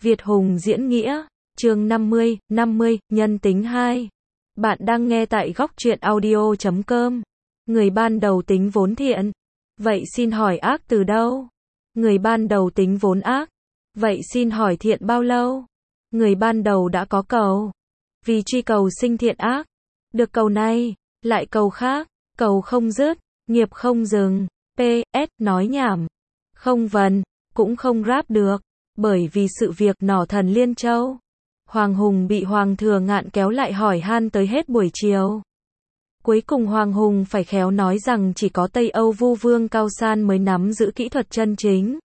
Việt Hùng diễn nghĩa, chương 50, nhân tính 2. Bạn đang nghe tại góc truyện audio.com. Người ban đầu tính vốn thiện. Vậy xin hỏi ác từ đâu? Người ban đầu tính vốn ác. Vậy xin hỏi thiện bao lâu? Người ban đầu đã có cầu. Vì truy cầu sinh thiện ác. Được cầu này, lại cầu khác, cầu không dứt, nghiệp không dừng. PS, nói nhảm. Không vần, cũng không rap được. Bởi vì sự việc nỏ thần Liên Châu. Hoàng Hùng bị Hoàng Thừa Ngạn kéo lại hỏi han tới hết buổi chiều. Cuối cùng Hoàng Hùng phải khéo nói rằng chỉ có Tây Âu Vu Vương Cao San mới nắm giữ kỹ thuật chân chính.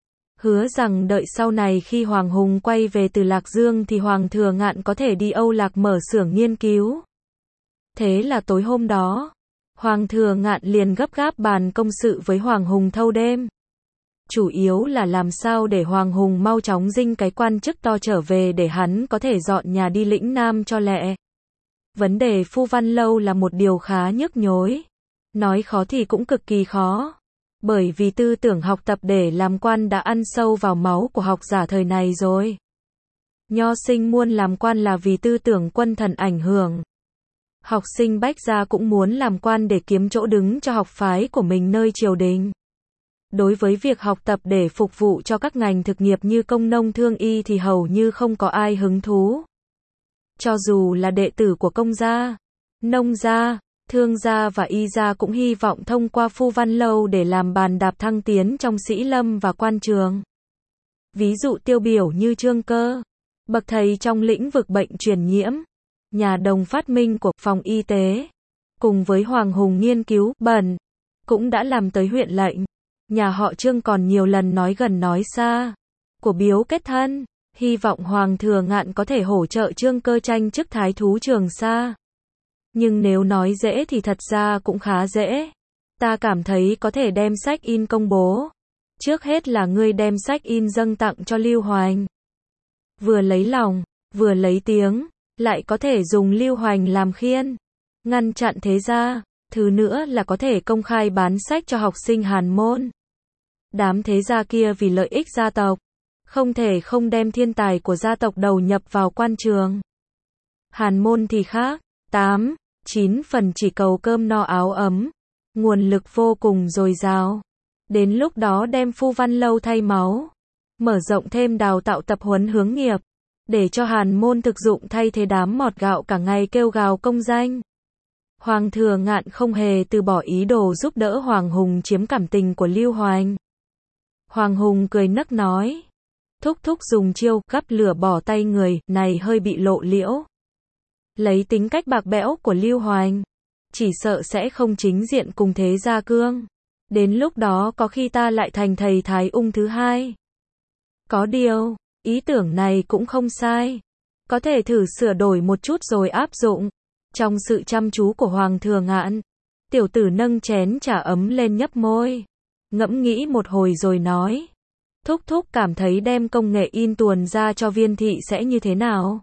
Hứa rằng đợi sau này khi Hoàng Hùng quay về từ Lạc Dương thì Hoàng Thừa Ngạn có thể đi Âu Lạc mở xưởng nghiên cứu. Thế là tối hôm đó, Hoàng Thừa Ngạn liền gấp gáp bàn công sự với Hoàng Hùng thâu đêm. Chủ yếu là làm sao để Hoàng Hùng mau chóng dinh cái quan chức to trở về để hắn có thể dọn nhà đi lĩnh Nam cho lẹ. Vấn đề Phu Văn Lâu là một điều khá nhức nhối. Nói khó thì cũng cực kỳ khó. Bởi vì tư tưởng học tập để làm quan đã ăn sâu vào máu của học giả thời này rồi. Nho sinh muốn làm quan là vì tư tưởng quân thần ảnh hưởng. Học sinh Bách gia cũng muốn làm quan để kiếm chỗ đứng cho học phái của mình nơi triều đình. Đối với việc học tập để phục vụ cho các ngành thực nghiệp như công nông thương y thì hầu như không có ai hứng thú. Cho dù là đệ tử của công gia, nông gia, thương gia và y gia cũng hy vọng thông qua Phu Văn Lâu để làm bàn đạp thăng tiến trong sĩ lâm và quan trường. Ví dụ tiêu biểu như Trương Cơ, bậc thầy trong lĩnh vực bệnh truyền nhiễm, nhà đồng phát minh của phòng y tế, cùng với Hoàng Hùng nghiên cứu bẩn, cũng đã làm tới huyện lệnh. Nhà họ Trương còn nhiều lần nói gần nói xa, của biếu kết thân, hy vọng Hoàng Thừa Ngạn có thể hỗ trợ Trương Cơ tranh chức thái thú Trường Sa. Nhưng nếu nói dễ thì thật ra cũng khá dễ. Ta cảm thấy có thể đem sách in công bố. Trước hết là ngươi đem sách in dâng tặng cho Lưu Hoành. Vừa lấy lòng, vừa lấy tiếng, lại có thể dùng Lưu Hoành làm khiên, ngăn chặn thế gia. Thứ nữa là có thể công khai bán sách cho học sinh Hàn môn. Đám thế gia kia vì lợi ích gia tộc, không thể không đem thiên tài của gia tộc đầu nhập vào quan trường. Hàn môn thì khác, 8-9 phần chỉ cầu cơm no áo ấm, nguồn lực vô cùng dồi dào. Đến lúc đó đem Phu Văn Lâu thay máu, mở rộng thêm đào tạo tập huấn hướng nghiệp, để cho Hàn môn thực dụng thay thế đám mọt gạo cả ngày kêu gào công danh. Hoàng Thừa Ngạn không hề từ bỏ ý đồ giúp đỡ Hoàng Hùng chiếm cảm tình của Lưu Hoành. Hoàng Hùng cười nấc nói, thúc thúc dùng chiêu gắp lửa bỏ tay người này hơi bị lộ liễu. Lấy tính cách bạc bẽo của Lưu Hoành, chỉ sợ sẽ không chính diện cùng thế gia cương. Đến lúc đó có khi ta lại thành thầy Thái Ung thứ hai. Có điều, ý tưởng này cũng không sai. Có thể thử sửa đổi một chút rồi áp dụng. Trong sự chăm chú của Hoàng Thừa Ngạn, tiểu tử nâng chén trà ấm lên nhấp môi. Ngẫm nghĩ một hồi rồi nói, thúc thúc cảm thấy đem công nghệ in tuồn ra cho Viên thị sẽ như thế nào?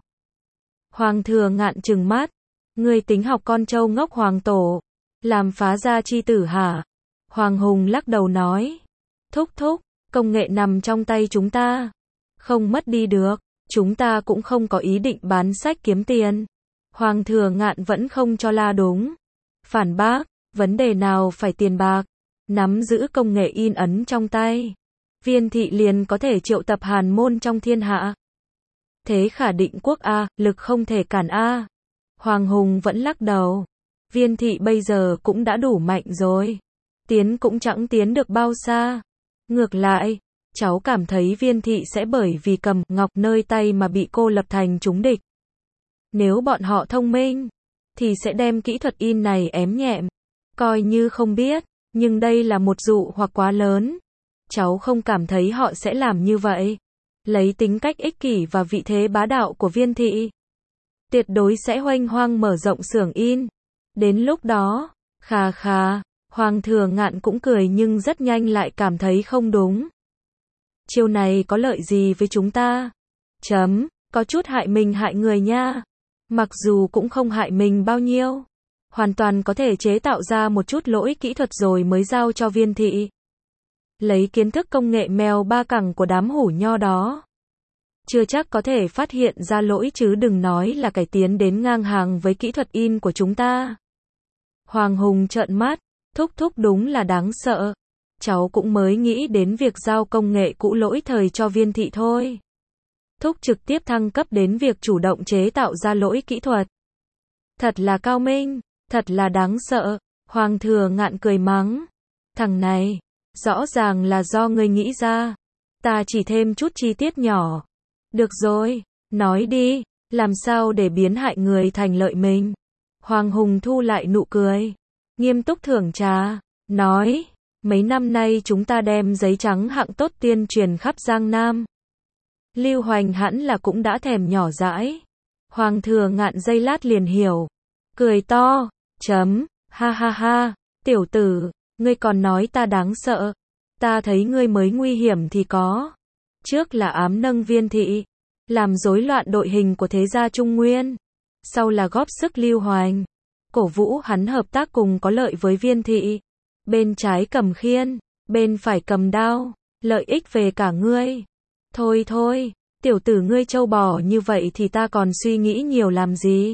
Hoàng Thừa Ngạn trừng mắt, ngươi tính học con trâu ngốc Hoàng tổ, làm phá gia chi tử hả? Hoàng Hùng lắc đầu nói, thúc thúc, công nghệ nằm trong tay chúng ta, không mất đi được, chúng ta cũng không có ý định bán sách kiếm tiền. Hoàng Thừa Ngạn vẫn không cho là đúng. Phản bác, vấn đề nào phải tiền bạc, nắm giữ công nghệ in ấn trong tay. Viên thị liền có thể triệu tập Hàn môn trong thiên hạ. Thế khả định quốc A, lực không thể cản A. Hoàng Hùng vẫn lắc đầu. Viên thị bây giờ cũng đã đủ mạnh rồi. Tiến cũng chẳng tiến được bao xa. Ngược lại, cháu cảm thấy Viên thị sẽ bởi vì cầm ngọc nơi tay mà bị cô lập thành chúng địch. Nếu bọn họ thông minh, thì sẽ đem kỹ thuật in này ém nhẹm, coi như không biết, nhưng đây là một dụ hoặc quá lớn. Cháu không cảm thấy họ sẽ làm như vậy. Lấy tính cách ích kỷ và vị thế bá đạo của Viên thị, tuyệt đối sẽ hoành hoang mở rộng xưởng in. Đến lúc đó, khà khà, Hoàng Thừa Ngạn cũng cười nhưng rất nhanh lại cảm thấy không đúng. Chiêu này có lợi gì với chúng ta? Có chút hại mình hại người nha. Mặc dù cũng không hại mình bao nhiêu, hoàn toàn có thể chế tạo ra một chút lỗi kỹ thuật rồi mới giao cho Viên thị. Lấy kiến thức công nghệ mèo ba cẳng của đám hủ nho đó, chưa chắc có thể phát hiện ra lỗi chứ đừng nói là cải tiến đến ngang hàng với kỹ thuật in của chúng ta. Hoàng Hùng trợn mắt, thúc đúng là đáng sợ. Cháu cũng mới nghĩ đến việc giao công nghệ cũ lỗi thời cho Viên thị thôi. Thúc trực tiếp thăng cấp đến việc chủ động chế tạo ra lỗi kỹ thuật. Thật là cao minh, thật là đáng sợ. Hoàng Thừa Ngạn cười mắng. Thằng này, rõ ràng là do ngươi nghĩ ra. Ta chỉ thêm chút chi tiết nhỏ. Được rồi, nói đi, làm sao để biến hại người thành lợi mình? Hoàng Hùng thu lại nụ cười, nghiêm túc thưởng trà, nói, mấy năm nay chúng ta đem giấy trắng hạng tốt tuyên truyền khắp Giang Nam. Lưu Hoành hẳn là cũng đã thèm nhỏ dãi. Hoàng Thừa Ngạn giây lát liền hiểu, cười to, ha ha ha, tiểu tử, ngươi còn nói ta đáng sợ, ta thấy ngươi mới nguy hiểm thì có. Trước là ám nâng Viên thị, làm rối loạn đội hình của thế gia Trung Nguyên, sau là góp sức Lưu Hoành, cổ vũ hắn hợp tác cùng có lợi với Viên thị. Bên trái cầm khiên, bên phải cầm đao, lợi ích về cả ngươi. Thôi, tiểu tử ngươi trâu bò như vậy thì ta còn suy nghĩ nhiều làm gì?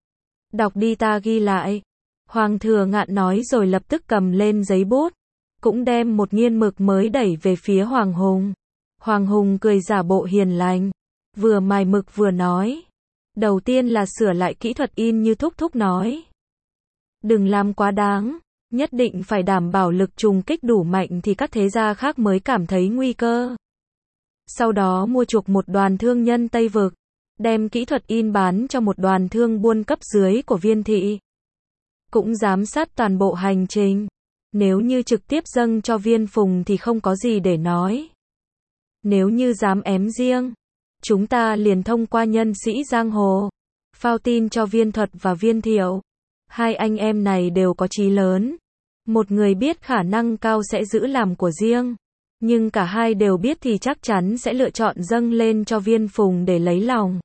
Đọc đi ta ghi lại. Hoàng Thừa Ngạn nói rồi lập tức cầm lên giấy bút, cũng đem một nghiên mực mới đẩy về phía Hoàng Hùng. Hoàng Hùng cười giả bộ hiền lành, vừa mài mực vừa nói. Đầu tiên là sửa lại kỹ thuật in như thúc nói. Đừng làm quá đáng, nhất định phải đảm bảo lực trùng kích đủ mạnh thì các thế gia khác mới cảm thấy nguy cơ. Sau đó mua chuộc một đoàn thương nhân Tây Vực, đem kỹ thuật in bán cho một đoàn thương buôn cấp dưới của Viên thị. Cũng giám sát toàn bộ hành trình. Nếu như trực tiếp dâng cho Viên Phùng thì không có gì để nói. Nếu như dám ém riêng, chúng ta liền thông qua nhân sĩ giang hồ, phao tin cho Viên Thuật và Viên Thiệu. Hai anh em này đều có chí lớn. Một người biết khả năng cao sẽ giữ làm của riêng, nhưng cả hai đều biết thì chắc chắn sẽ lựa chọn dâng lên cho Viên Phùng để lấy lòng.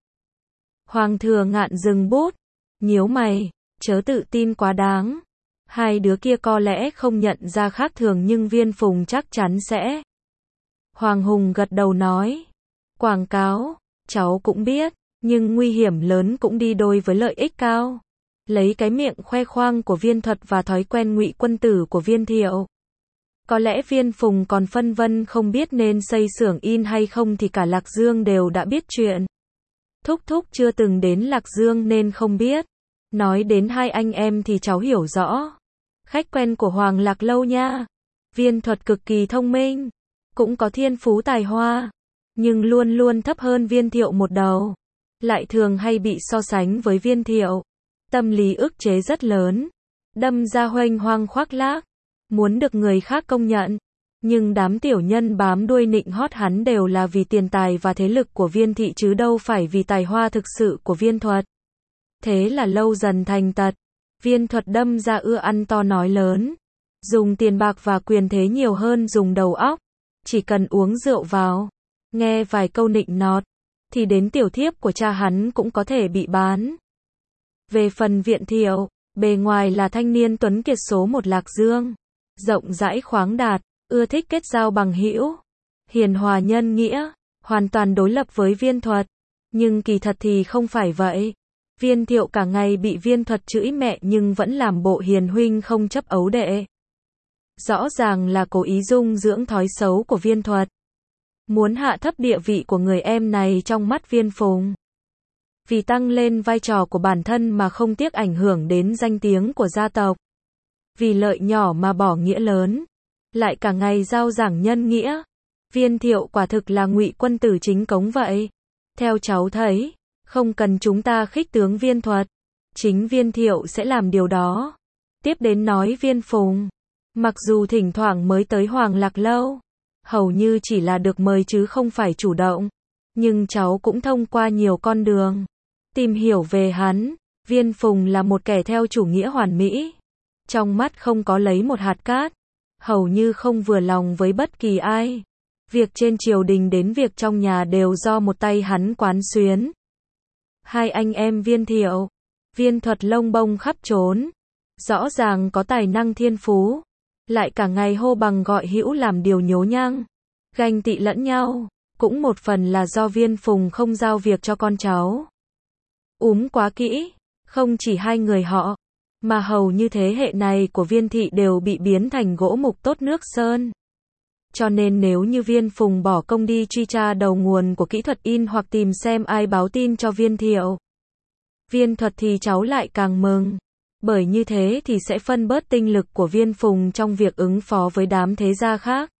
Hoàng Thừa Ngạn dừng bút, nhíu mày, chớ tự tin quá đáng. Hai đứa kia có lẽ không nhận ra khác thường nhưng Viên Phùng chắc chắn sẽ. Hoàng Hùng gật đầu nói, quảng cáo, cháu cũng biết, nhưng nguy hiểm lớn cũng đi đôi với lợi ích cao. Lấy cái miệng khoe khoang của Viên Thuật và thói quen ngụy quân tử của Viên Thiệu, có lẽ Viên Phùng còn phân vân không biết nên xây xưởng in hay không thì cả Lạc Dương đều đã biết chuyện. Thúc chưa từng đến Lạc Dương nên không biết. Nói đến hai anh em thì cháu hiểu rõ. Khách quen của Hoàng Lạc Lâu nha. Viên Thuật cực kỳ thông minh, cũng có thiên phú tài hoa, nhưng luôn luôn thấp hơn Viên Thiệu một đầu. Lại thường hay bị so sánh với Viên Thiệu. Tâm lý ức chế rất lớn. Đâm ra huênh hoang khoác lác, muốn được người khác công nhận. Nhưng đám tiểu nhân bám đuôi nịnh hót hắn đều là vì tiền tài và thế lực của Viên thị chứ đâu phải vì tài hoa thực sự của Viên Thuật. Thế là lâu dần thành tật. Viên Thuật đâm ra ưa ăn to nói lớn, dùng tiền bạc và quyền thế nhiều hơn dùng đầu óc. Chỉ cần uống rượu vào, nghe vài câu nịnh nọt, thì đến tiểu thiếp của cha hắn cũng có thể bị bán. Về phần Viên Thiệu, bề ngoài là thanh niên tuấn kiệt số một Lạc Dương, rộng rãi khoáng đạt, ưa thích kết giao bằng hữu, hiền hòa nhân nghĩa, hoàn toàn đối lập với Viên Thuật. Nhưng kỳ thật thì không phải vậy. Viên Thiệu cả ngày bị Viên Thuật chửi mẹ nhưng vẫn làm bộ hiền huynh không chấp ấu đệ. Rõ ràng là cố ý dung dưỡng thói xấu của Viên Thuật, muốn hạ thấp địa vị của người em này trong mắt Viên Phùng. Vì tăng lên vai trò của bản thân mà không tiếc ảnh hưởng đến danh tiếng của gia tộc. Vì lợi nhỏ mà bỏ nghĩa lớn, lại cả ngày rao giảng nhân nghĩa. Viên Thiệu quả thực là ngụy quân tử chính cống vậy. Theo cháu thấy, không cần chúng ta khích tướng Viên Thuật, chính Viên Thiệu sẽ làm điều đó. Tiếp đến nói Viên Phùng, mặc dù thỉnh thoảng mới tới Hoàng Lạc Lâu, hầu như chỉ là được mời chứ không phải chủ động, nhưng cháu cũng thông qua nhiều con đường tìm hiểu về hắn. Viên Phùng là một kẻ theo chủ nghĩa hoàn mỹ, trong mắt không có lấy một hạt cát, hầu như không vừa lòng với bất kỳ ai. Việc trên triều đình đến việc trong nhà đều do một tay hắn quán xuyến. Hai anh em Viên Thiệu, Viên Thuật lông bông khắp trốn, rõ ràng có tài năng thiên phú, lại cả ngày hô bằng gọi hữu làm điều nhố nhăng, ganh tị lẫn nhau. cũng một phần là do Viên Phùng không giao việc cho con cháu. Quá kỹ, không chỉ hai người họ, mà hầu như thế hệ này của Viên thị đều bị biến thành gỗ mục tốt nước sơn. Cho nên nếu như Viên Phùng bỏ công đi truy tra đầu nguồn của kỹ thuật in hoặc tìm xem ai báo tin cho Viên Thiệu, Viên Thuật thì cháu lại càng mừng. Bởi như thế thì sẽ phân bớt tinh lực của Viên Phùng trong việc ứng phó với đám thế gia khác.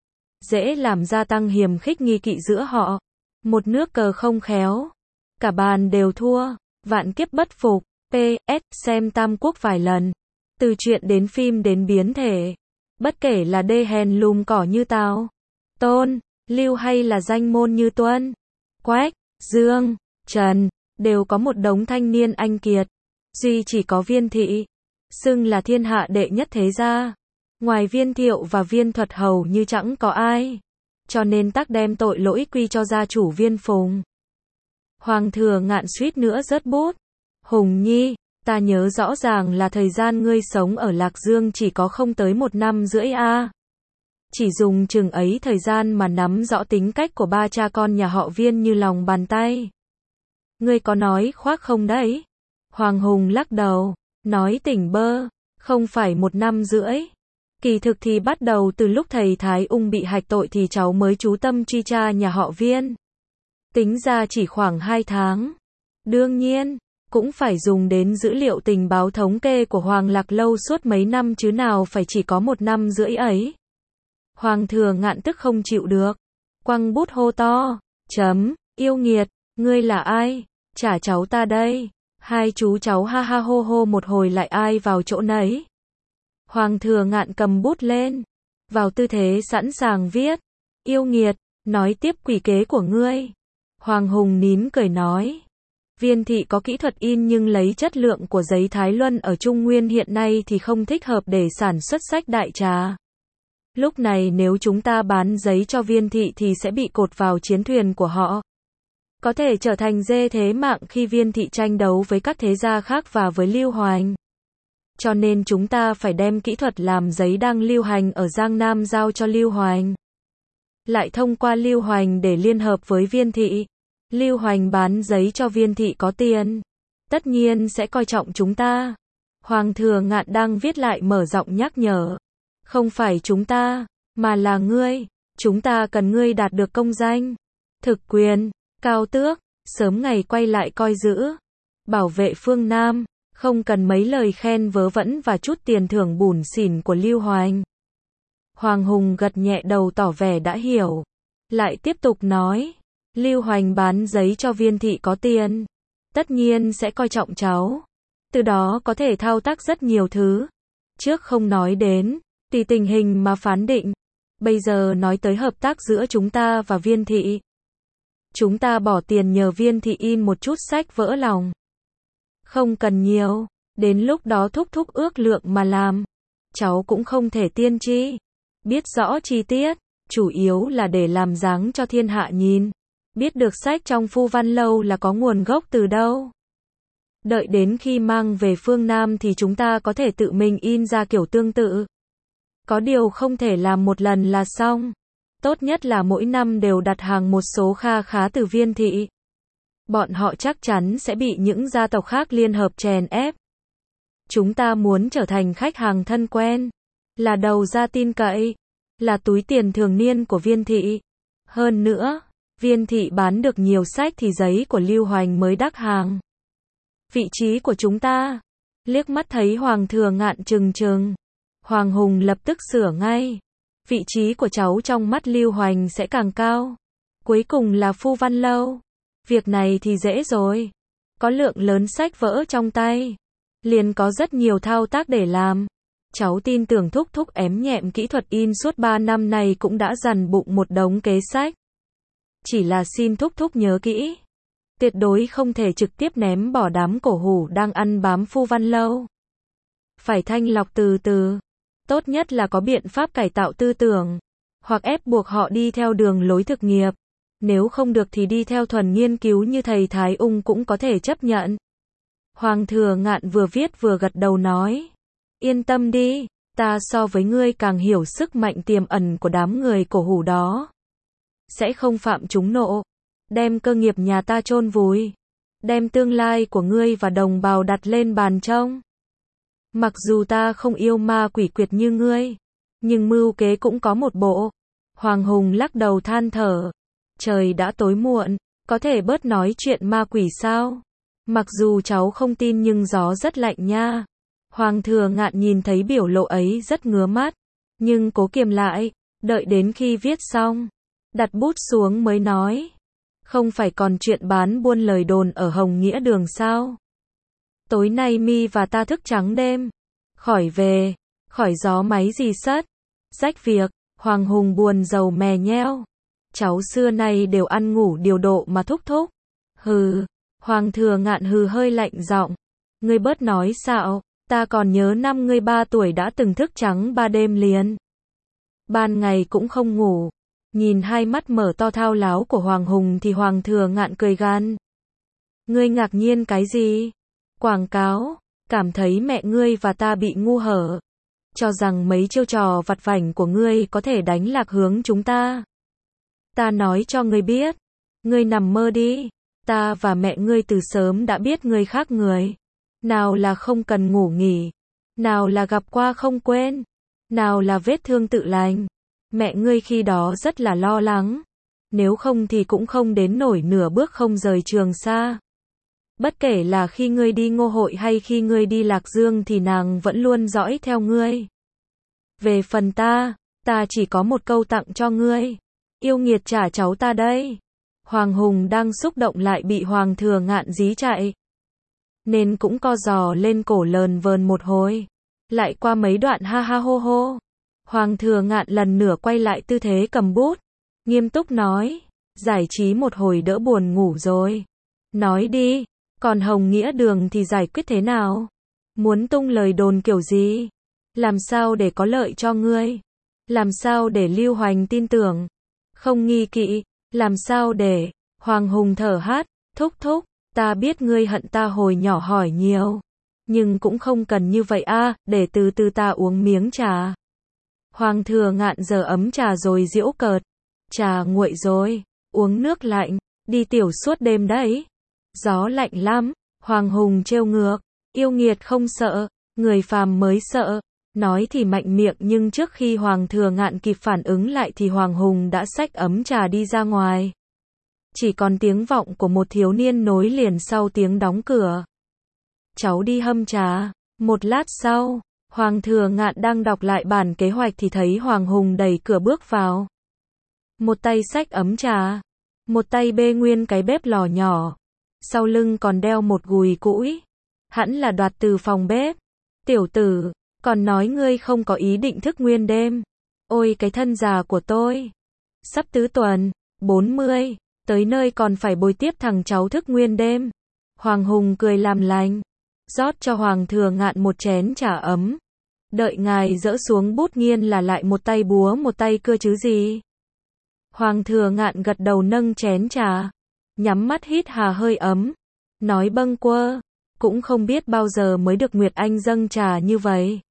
Dễ làm gia tăng hiềm khích nghi kỵ giữa họ. Một nước cờ không khéo, cả bàn đều thua, vạn kiếp bất phục. PS, xem Tam Quốc vài lần. Từ truyện đến phim đến biến thể. Bất kể là đê hèn lùm cỏ như Tào, Tôn, Lưu hay là danh môn như Tuân, Quách, Dương, Trần, đều có một đống thanh niên anh kiệt. Duy chỉ có Viên thị, xưng là thiên hạ đệ nhất thế gia. Ngoài Viên Thiệu và Viên Thuật hầu như chẳng có ai. Cho nên tắc đem tội lỗi quy cho gia chủ Viên Phùng. Hoàng Thừa Ngạn suýt nữa rớt bút. Hùng Nhi, ta nhớ rõ ràng là thời gian ngươi sống ở Lạc Dương chỉ có không tới 1 năm rưỡi a. Chỉ dùng chừng ấy thời gian mà nắm rõ tính cách của ba cha con nhà họ Viên như lòng bàn tay. Ngươi có nói khoác không đấy? Hoàng Hùng lắc đầu, nói tỉnh bơ, không phải 1 năm rưỡi. Kỳ thực thì bắt đầu từ lúc thầy Thái Ung bị hạch tội thì cháu mới chú tâm truy tra nhà họ Viên. Tính ra chỉ khoảng 2 tháng. Đương nhiên, cũng phải dùng đến dữ liệu tình báo thống kê của Hoàng Lạc Lâu suốt mấy năm chứ nào phải chỉ có 1 năm rưỡi ấy. Hoàng Thừa Ngạn tức không chịu được. Quăng bút hô to, yêu nghiệt, ngươi là ai? Trả cháu ta đây. Hai chú cháu ha ha hô hô một hồi lại ai vào chỗ nấy. Hoàng Thừa Ngạn cầm bút lên, vào tư thế sẵn sàng viết. Yêu nghiệt, nói tiếp quỷ kế của ngươi. Hoàng Hùng nín cười nói. Viên thị có kỹ thuật in nhưng lấy chất lượng của giấy Thái Luân ở Trung Nguyên hiện nay thì không thích hợp để sản xuất sách đại trà. Lúc này nếu chúng ta bán giấy cho Viên thị thì sẽ bị cột vào chiến thuyền của họ. Có thể trở thành dê thế mạng khi Viên thị tranh đấu với các thế gia khác và với Lưu Hoành. Cho nên chúng ta phải đem kỹ thuật làm giấy đang lưu hành ở Giang Nam giao cho Lưu Hoành. Lại thông qua Lưu Hoành để liên hợp với Viên thị. Lưu Hoành bán giấy cho Viên thị có tiền. Tất nhiên sẽ coi trọng chúng ta. Hoàng Thừa Ngạn đang viết lại mở giọng nhắc nhở. Không phải chúng ta, mà là ngươi. Chúng ta cần ngươi đạt được công danh, thực quyền, cao tước, sớm ngày quay lại coi giữ. Bảo vệ phương Nam, không cần mấy lời khen vớ vẩn và chút tiền thưởng bủn xỉn của Lưu Hoành. Hoàng Hùng gật nhẹ đầu tỏ vẻ đã hiểu. Lại tiếp tục nói. Lưu Hoành bán giấy cho Viên thị có tiền. Tất nhiên sẽ coi trọng cháu. Từ đó có thể thao tác rất nhiều thứ. Trước không nói đến, tùy tình hình mà phán định. Bây giờ nói tới hợp tác giữa chúng ta và Viên thị. Chúng ta bỏ tiền nhờ Viên thị in một chút sách vỡ lòng. Không cần nhiều, đến lúc đó thúc ước lượng mà làm. Cháu cũng không thể tiên tri. Biết rõ chi tiết, chủ yếu là để làm dáng cho thiên hạ nhìn. Biết được sách trong Phu Văn Lâu là có nguồn gốc từ đâu. Đợi đến khi mang về phương Nam thì chúng ta có thể tự mình in ra kiểu tương tự. Có điều không thể làm một lần là xong. Tốt nhất là mỗi năm đều đặt hàng một số kha khá từ Viên thị. Bọn họ chắc chắn sẽ bị những gia tộc khác liên hợp chèn ép. Chúng ta muốn trở thành khách hàng thân quen, là đầu ra tin cậy, là túi tiền thường niên của Viên thị. Hơn nữa, Viên thị bán được nhiều sách thì giấy của Lưu Hoành mới đắt hàng. Vị trí của chúng ta. Liếc mắt thấy Hoàng Thừa Ngạn trừng trừng. Hoàng Hùng lập tức sửa ngay. Vị trí của cháu trong mắt Lưu Hoành sẽ càng cao. Cuối cùng là Phu Văn Lâu. Việc này thì dễ rồi. Có lượng lớn sách vỡ trong tay. Liền có rất nhiều thao tác để làm. Cháu tin tưởng thúc ém nhẹm kỹ thuật in suốt 3 năm này cũng đã dằn bụng một đống kế sách. Chỉ là xin thúc nhớ kỹ. Tuyệt đối không thể trực tiếp ném bỏ đám cổ hủ đang ăn bám Phu Văn Lâu. Phải thanh lọc từ từ. Tốt nhất là có biện pháp cải tạo tư tưởng. Hoặc ép buộc họ đi theo đường lối thực nghiệp. Nếu không được thì đi theo thuần nghiên cứu như thầy Thái Ung cũng có thể chấp nhận. Hoàng Thừa Ngạn vừa viết vừa gật đầu nói. Yên tâm đi, ta so với ngươi càng hiểu sức mạnh tiềm ẩn của đám người cổ hủ đó. sẽ không phạm chúng nộ, đem cơ nghiệp nhà ta chôn vùi, đem tương lai của ngươi và đồng bào đặt lên bàn trông. Mặc dù ta không yêu ma quỷ quyệt như ngươi, nhưng mưu kế cũng có một bộ. Hoàng Hùng lắc đầu than thở. Trời đã tối muộn, có thể bớt nói chuyện ma quỷ sao? Mặc dù cháu không tin nhưng gió rất lạnh nha. Hoàng Thừa Ngạn nhìn thấy biểu lộ ấy rất ngứa mắt, nhưng cố kiềm lại, đợi đến khi viết xong, đặt bút xuống mới nói. Không phải còn chuyện bán buôn lời đồn ở Hồng Nghĩa Đường sao? Tối nay mi và ta thức trắng đêm, khỏi về, khỏi gió máy gì sất, rách việc. Hoàng Hùng buồn rầu mè nheo. Cháu xưa nay đều ăn ngủ điều độ mà thúc thúc. Hừ, Hoàng Thừa Ngạn hừ hơi lạnh giọng. Ngươi bớt nói xạo, ta còn nhớ năm ngươi 3 tuổi đã từng thức trắng 3 đêm liền. Ban ngày cũng không ngủ. Nhìn hai mắt mở to thao láo của Hoàng Hùng thì Hoàng Thừa Ngạn cười gan. Ngươi ngạc nhiên cái gì? Quảng cáo, cảm thấy mẹ ngươi và ta bị ngu hở. Cho rằng mấy chiêu trò vặt vảnh của ngươi có thể đánh lạc hướng chúng ta. Ta nói cho ngươi biết, ngươi nằm mơ đi, ta và mẹ ngươi từ sớm đã biết ngươi khác người. Nào là không cần ngủ nghỉ, nào là gặp qua không quên, nào là vết thương tự lành. Mẹ ngươi khi đó rất là lo lắng, nếu không thì cũng không đến nổi nửa bước không rời Trường Sa. Bất kể là khi ngươi đi Ngô Hội hay khi ngươi đi Lạc Dương thì nàng vẫn luôn dõi theo ngươi. Về phần ta chỉ có một câu tặng cho ngươi. Yêu nghiệt trả cháu ta đây. Hoàng Hùng đang xúc động lại bị Hoàng Thừa Ngạn dí chạy, nên cũng co giò lên cổ lờn vờn một hồi. Lại qua mấy đoạn ha ha hô hô. Hoàng Thừa Ngạn lần nữa quay lại tư thế cầm bút, nghiêm túc nói, giải trí một hồi đỡ buồn ngủ rồi. Nói đi, còn Hồng Nghĩa Đường thì giải quyết thế nào? Muốn tung lời đồn kiểu gì? Làm sao để có lợi cho ngươi? Làm sao để Lưu Hoành tin tưởng? Không nghi kỵ, làm sao để... Hoàng Hùng thở hát, thúc thúc, ta biết ngươi hận ta hồi nhỏ hỏi nhiều. Nhưng cũng không cần như vậy a, để từ từ ta uống miếng trà. Hoàng Thừa Ngạn giờ ấm trà rồi giễu cợt. Trà nguội rồi, uống nước lạnh, đi tiểu suốt đêm đấy. Gió lạnh lắm, Hoàng Hùng trêu ngược, yêu nghiệt không sợ, người phàm mới sợ. Nói thì mạnh miệng nhưng trước khi Hoàng Thừa Ngạn kịp phản ứng lại thì Hoàng Hùng đã xách ấm trà đi ra ngoài. Chỉ còn tiếng vọng của một thiếu niên nối liền sau tiếng đóng cửa. Cháu đi hâm trà. Một lát sau, Hoàng Thừa Ngạn đang đọc lại bản kế hoạch thì thấy Hoàng Hùng đẩy cửa bước vào. Một tay xách ấm trà, một tay bê nguyên cái bếp lò nhỏ, sau lưng còn đeo một gùi củi. Hẳn là đoạt từ phòng bếp. Tiểu tử, còn nói ngươi không có ý định thức nguyên đêm. Ôi cái thân già của tôi. Sắp tứ tuần, 40, tới nơi còn phải bồi tiếp thằng cháu thức nguyên đêm. Hoàng Hùng cười làm lành, rót cho Hoàng Thừa Ngạn một chén trà ấm. Đợi ngài dỡ xuống bút nghiên là lại một tay búa một tay cưa chứ gì. Hoàng Thừa Ngạn gật đầu nâng chén trà, nhắm mắt hít hà hơi ấm, nói bâng quơ, cũng không biết bao giờ mới được Nguyệt Anh dâng trà như vậy.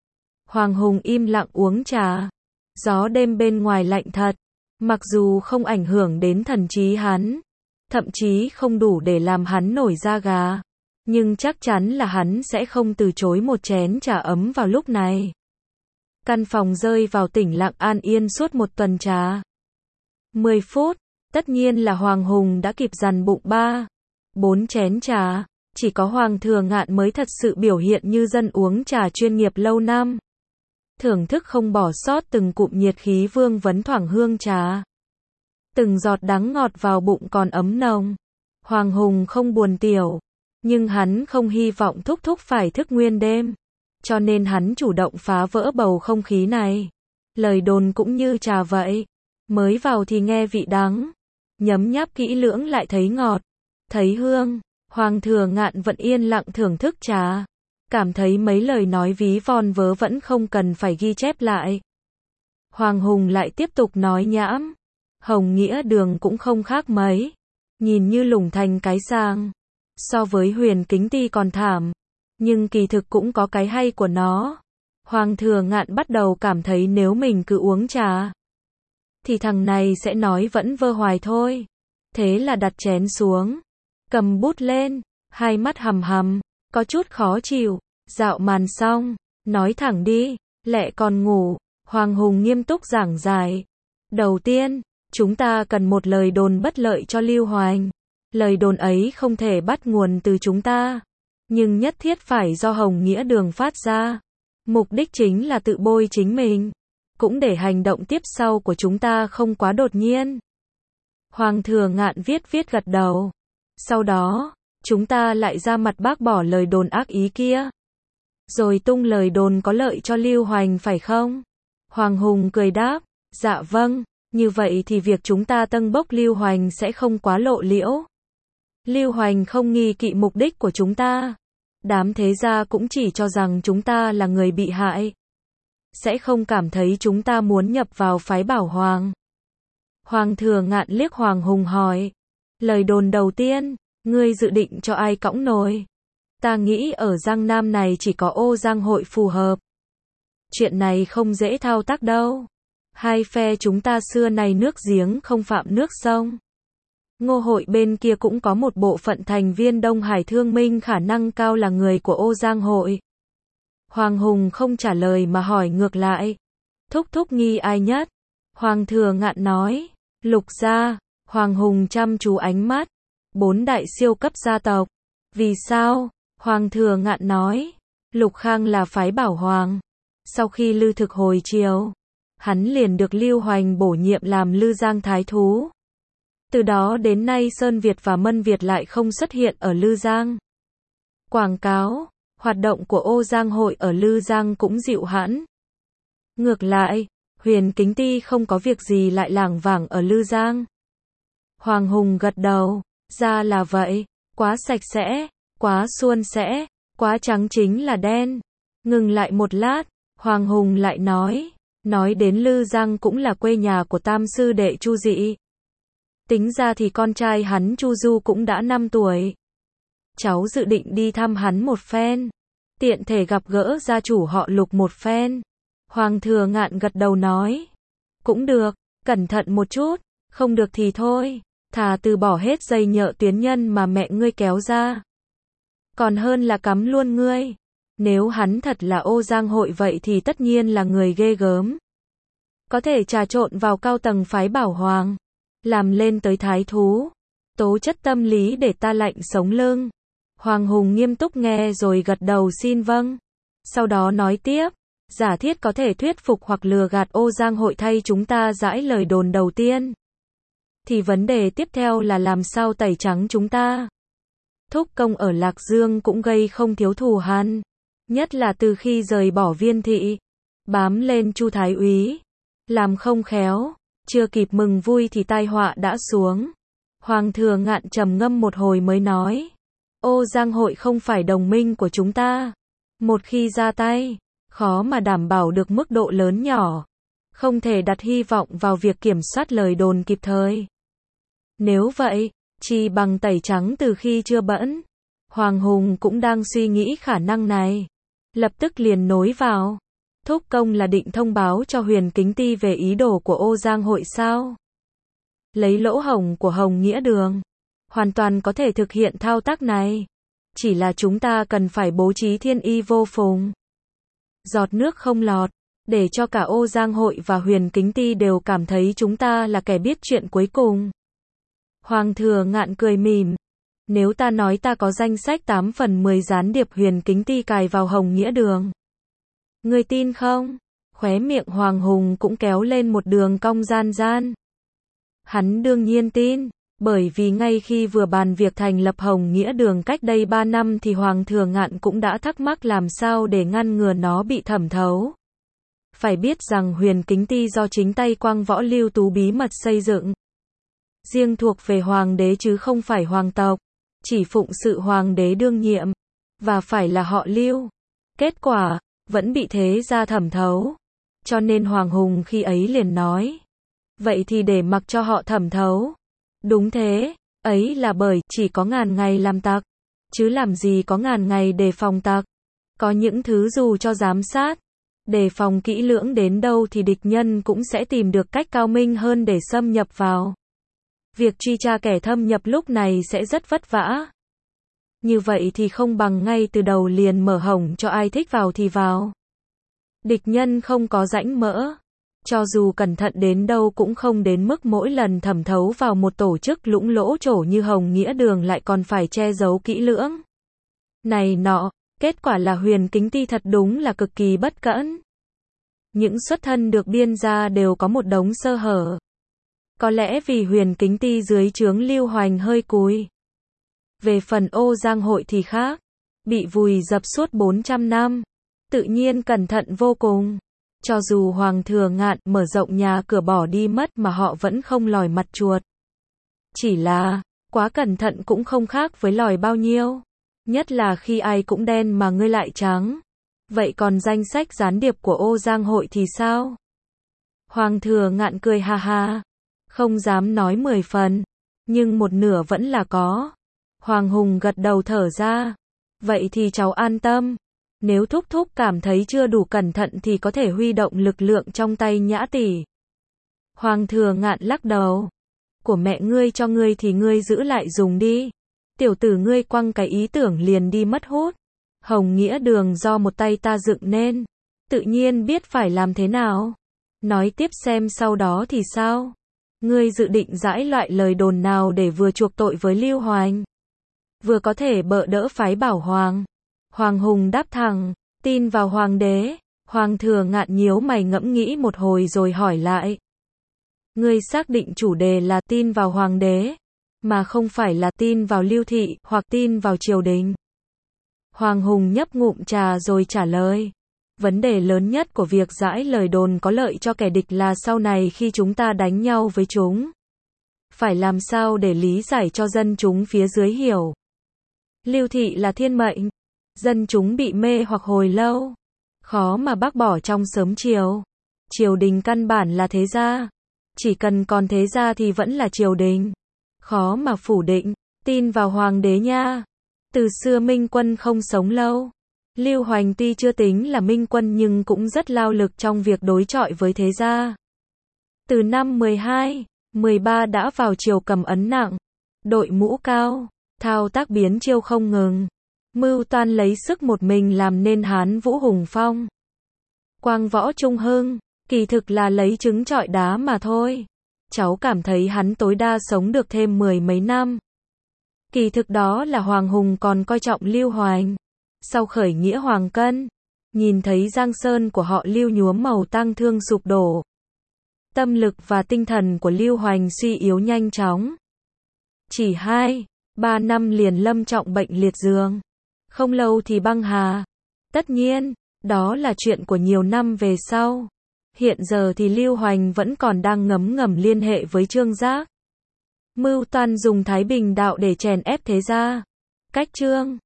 Hoàng Hùng im lặng uống trà. Gió đêm bên ngoài lạnh thật, mặc dù không ảnh hưởng đến thần trí hắn, thậm chí không đủ để làm hắn nổi da gà, nhưng chắc chắn là hắn sẽ không từ chối một chén trà ấm vào lúc này. Căn phòng rơi vào tĩnh lặng an yên suốt một tuần trà. 10 phút, tất nhiên là Hoàng Hùng đã kịp dằn bụng 4 chén trà, chỉ có Hoàng Thừa Ngạn mới thật sự biểu hiện như dân uống trà chuyên nghiệp lâu năm. Thưởng thức không bỏ sót từng cụm nhiệt khí vương vấn thoảng hương trà. Từng giọt đắng ngọt vào bụng còn ấm nồng. Hoàng Hùng không buồn tiểu, nhưng hắn không hy vọng thúc thúc phải thức nguyên đêm. Cho nên hắn chủ động phá vỡ bầu không khí này. Lời đồn cũng như trà vậy. Mới vào thì nghe vị đắng, nhấm nháp kỹ lưỡng lại thấy ngọt, thấy hương. Hoàng Thừa Ngạn vẫn yên lặng thưởng thức trà, cảm thấy mấy lời nói ví von vớ vẫn không cần phải ghi chép lại. Hoàng Hùng lại tiếp tục nói nhãm, Hồng Nghĩa Đường cũng không khác mấy, nhìn như lủng thành cái sang, so với Huyền Kính Ti còn thảm, nhưng kỳ thực cũng có cái hay của nó. Hoàng Thừa Ngạn bắt đầu cảm thấy nếu mình cứ uống trà thì thằng này sẽ nói vẫn vơ hoài thôi. Thế là đặt chén xuống, cầm bút lên, hai mắt hằm hằm, có chút khó chịu, dạo màn xong, nói thẳng đi, lẹ còn ngủ, Hoàng Hùng nghiêm túc giảng giải. Đầu tiên, chúng ta cần một lời đồn bất lợi cho Lưu Hoành. Lời đồn ấy không thể bắt nguồn từ chúng ta, nhưng nhất thiết phải do Hồng Nghĩa Đường phát ra. Mục đích chính là tự bôi chính mình, cũng để hành động tiếp sau của chúng ta không quá đột nhiên. Hoàng Thừa Ngạn viết gật đầu. Sau đó, chúng ta lại ra mặt bác bỏ lời đồn ác ý kia. Rồi tung lời đồn có lợi cho Lưu Hoành phải không? Hoàng Hùng cười đáp, dạ vâng, như vậy thì việc chúng ta tâng bốc Lưu Hoành sẽ không quá lộ liễu. Lưu Hoành không nghi kỵ mục đích của chúng ta. Đám thế gia cũng chỉ cho rằng chúng ta là người bị hại. Sẽ không cảm thấy chúng ta muốn nhập vào phái Bảo Hoàng. Hoàng Thừa Ngạn liếc Hoàng Hùng hỏi. Lời đồn đầu tiên, ngươi dự định cho ai cõng nồi? Ta nghĩ ở Giang Nam này chỉ có Ô Giang hội phù hợp. Chuyện này không dễ thao tác đâu. Hai phe chúng ta xưa nay nước giếng không phạm nước sông. Ngô hội bên kia cũng có một bộ phận thành viên Đông Hải Thương Minh khả năng cao là người của Ô Giang hội. Hoàng Hùng không trả lời mà hỏi ngược lại. Thúc nghi ai nhất? Hoàng Thừa Ngạn nói. Lục gia. Hoàng Hùng chăm chú ánh mắt. 4 đại siêu cấp gia tộc. Vì sao? Hoàng Thừa Ngạn nói. Lục Khang là phái Bảo Hoàng. Sau khi Lư Thực hồi triều, hắn liền được Lưu Hoành bổ nhiệm làm Lư Giang Thái Thú. Từ đó đến nay Sơn Việt và Mân Việt lại không xuất hiện ở Lư Giang. Quảng cáo, hoạt động của Ô Giang hội ở Lư Giang cũng dịu hẳn. Ngược lại, Huyền Kính Ti không có việc gì lại lảng vảng ở Lư Giang. Hoàng Hùng gật đầu, ra là vậy, quá sạch sẽ, quá suôn sẻ, quá trắng chính là đen. Ngừng lại một lát, Hoàng Hùng lại nói đến Lư Giang cũng là quê nhà của tam sư đệ Chu Dị. Tính ra thì con trai hắn Chu Du cũng đã 5 tuổi. Cháu dự định đi thăm hắn một phen, tiện thể gặp gỡ gia chủ họ Lục một phen. Hoàng Thừa Ngạn gật đầu nói, cũng được, cẩn thận một chút, không được thì thôi, thà từ bỏ hết dây nhợ tuyến nhân mà mẹ ngươi kéo ra. Còn hơn là cắm luôn ngươi. Nếu hắn thật là Ô Giang hội vậy thì tất nhiên là người ghê gớm. Có thể trà trộn vào cao tầng phái Bảo Hoàng, làm lên tới thái thú. Tố chất tâm lý để ta lạnh sống lưng. Hoàng Hùng nghiêm túc nghe rồi gật đầu xin vâng. Sau đó nói tiếp, giả thiết có thể thuyết phục hoặc lừa gạt Ô Giang hội thay chúng ta giãi lời đồn đầu tiên. Thì vấn đề tiếp theo là làm sao tẩy trắng chúng ta. Thúc công ở Lạc Dương cũng gây không thiếu thù hắn. Nhất là từ khi rời bỏ Viên thị, bám lên Chu Thái úy, làm không khéo, chưa kịp mừng vui thì tai họa đã xuống. Hoàng Thừa Ngạn trầm ngâm một hồi mới nói, Ô Giang hội không phải đồng minh của chúng ta. Một khi ra tay, khó mà đảm bảo được mức độ lớn nhỏ. Không thể đặt hy vọng vào việc kiểm soát lời đồn kịp thời. Nếu vậy, chi bằng tẩy trắng từ khi chưa bẫn. Hoàng Hùng cũng đang suy nghĩ khả năng này. Lập tức liền nối vào. Thúc công là định thông báo cho Huyền Kính Ti về ý đồ của Ô Giang hội sao? Lấy lỗ hổng của Hồng Nghĩa Đường, hoàn toàn có thể thực hiện thao tác này. Chỉ là chúng ta cần phải bố trí thiên y vô phùng. Giọt nước không lọt, để cho cả Ô Giang hội và Huyền Kính Ti đều cảm thấy chúng ta là kẻ biết chuyện cuối cùng. Hoàng Thừa Ngạn cười mỉm. Nếu ta nói ta có danh sách 8 phần 10 gián điệp Huyền Kính Ti cài vào Hồng Nghĩa Đường, ngươi tin không? Khóe miệng Hoàng Hùng cũng kéo lên một đường cong gian gian. Hắn đương nhiên tin, bởi vì ngay khi vừa bàn việc thành lập Hồng Nghĩa Đường cách đây 3 năm thì Hoàng Thừa Ngạn cũng đã thắc mắc làm sao để ngăn ngừa nó bị thẩm thấu. Phải biết rằng Huyền Kính Ti do chính tay Quang Võ Lưu Tú bí mật xây dựng, riêng thuộc về hoàng đế chứ không phải hoàng tộc, chỉ phụng sự hoàng đế đương nhiệm, và phải là họ Lưu. Kết quả, vẫn bị thế gia thẩm thấu. Cho nên Hoàng Hùng khi ấy liền nói, vậy thì để mặc cho họ thẩm thấu. Đúng thế, ấy là bởi chỉ có ngàn ngày làm tặc, chứ làm gì có ngàn ngày để phòng tặc. Có những thứ dù cho giám sát, Đề phòng kỹ lưỡng đến đâu thì địch nhân cũng sẽ tìm được cách cao minh hơn để xâm nhập vào. Việc truy tra kẻ thâm nhập lúc này sẽ rất vất vả. Như vậy thì không bằng ngay từ đầu liền mở hổng cho ai thích vào thì vào. Địch nhân không có rãnh mỡ. Cho dù cẩn thận đến đâu cũng không đến mức mỗi lần thẩm thấu vào một tổ chức lũng lỗ trổ như Hồng Nghĩa Đường lại còn phải che giấu kỹ lưỡng. Này nọ, kết quả là Huyền Kính Ti thật đúng là cực kỳ bất cẩn. Những xuất thân được biên ra đều có một đống sơ hở. Có lẽ vì Huyền Kính Ti dưới trướng Lưu Hoành hơi cùi. Về phần Ô Giang Hội thì khác. Bị vùi dập suốt 400 năm. Tự nhiên cẩn thận vô cùng. Cho dù Hoàng Thừa Ngạn mở rộng nhà cửa bỏ đi mất mà họ vẫn không lòi mặt chuột. Chỉ là, quá cẩn thận cũng không khác với lòi bao nhiêu. Nhất là khi ai cũng đen mà ngươi lại trắng. Vậy còn danh sách gián điệp của Ô Giang Hội thì sao? Hoàng Thừa Ngạn cười ha ha. Không dám nói 10 phần. Nhưng một nửa vẫn là có. Hoàng Hùng gật đầu thở ra. Vậy thì cháu an tâm. Nếu thúc thúc cảm thấy chưa đủ cẩn thận thì có thể huy động lực lượng trong tay Nhã tỷ. Hoàng Thừa Ngạn lắc đầu. Của mẹ ngươi cho ngươi thì ngươi giữ lại dùng đi. Tiểu tử ngươi quăng cái ý tưởng liền đi mất hút. Hồng Nghĩa Đường do một tay ta dựng nên. Tự nhiên biết phải làm thế nào. Nói tiếp xem sau đó thì sao? Ngươi dự định giải loại lời đồn nào để vừa chuộc tội với Lưu Hoành, vừa có thể bợ đỡ phái Bảo Hoàng? Hoàng Hùng đáp thẳng, tin vào Hoàng đế. Hoàng Thừa Ngạn nhíu mày ngẫm nghĩ một hồi rồi hỏi lại. Ngươi xác định chủ đề là tin vào Hoàng đế, mà không phải là tin vào Lưu Thị, hoặc tin vào triều đình? Hoàng Hùng nhấp ngụm trà rồi trả lời. Vấn đề lớn nhất của việc giải lời đồn có lợi cho kẻ địch là sau này khi chúng ta đánh nhau với chúng, phải làm sao để lý giải cho dân chúng phía dưới hiểu. Lưu Thị là thiên mệnh. Dân chúng bị mê hoặc hồi lâu. Khó mà bác bỏ trong sớm chiều. Triều đình căn bản là thế gia. Chỉ cần còn thế gia thì vẫn là triều đình. Khó mà phủ định. Tin vào Hoàng đế nha. Từ xưa Minh Quân không sống lâu. Lưu Hoành tuy chưa tính là Minh Quân nhưng cũng rất lao lực trong việc đối chọi với thế gia. Từ năm 12, 13 đã vào triều cầm ấn nặng, đội mũ cao, thao tác biến chiêu không ngừng. Mưu toan lấy sức một mình làm nên Hán Vũ hùng phong. Quang võ trung hưng, kỳ thực là lấy trứng trọi đá mà thôi. Cháu cảm thấy hắn tối đa sống được thêm 10 mấy năm. Kỳ thực đó là Hoàng Hùng còn coi trọng Lưu Hoành. Sau khởi nghĩa Hoàng Cân, nhìn thấy Giang Sơn của họ Lưu nhuốm màu tang thương sụp đổ. Tâm lực và tinh thần của Lưu Hoành suy yếu nhanh chóng. Chỉ 2-3 năm liền lâm trọng bệnh liệt giường. Không lâu thì băng hà. Tất nhiên, đó là chuyện của nhiều năm về sau. Hiện giờ thì Lưu Hoành vẫn còn đang ngấm ngầm liên hệ với Trương Giác. Mưu toan dùng Thái Bình đạo để chèn ép thế gia. Cách Trương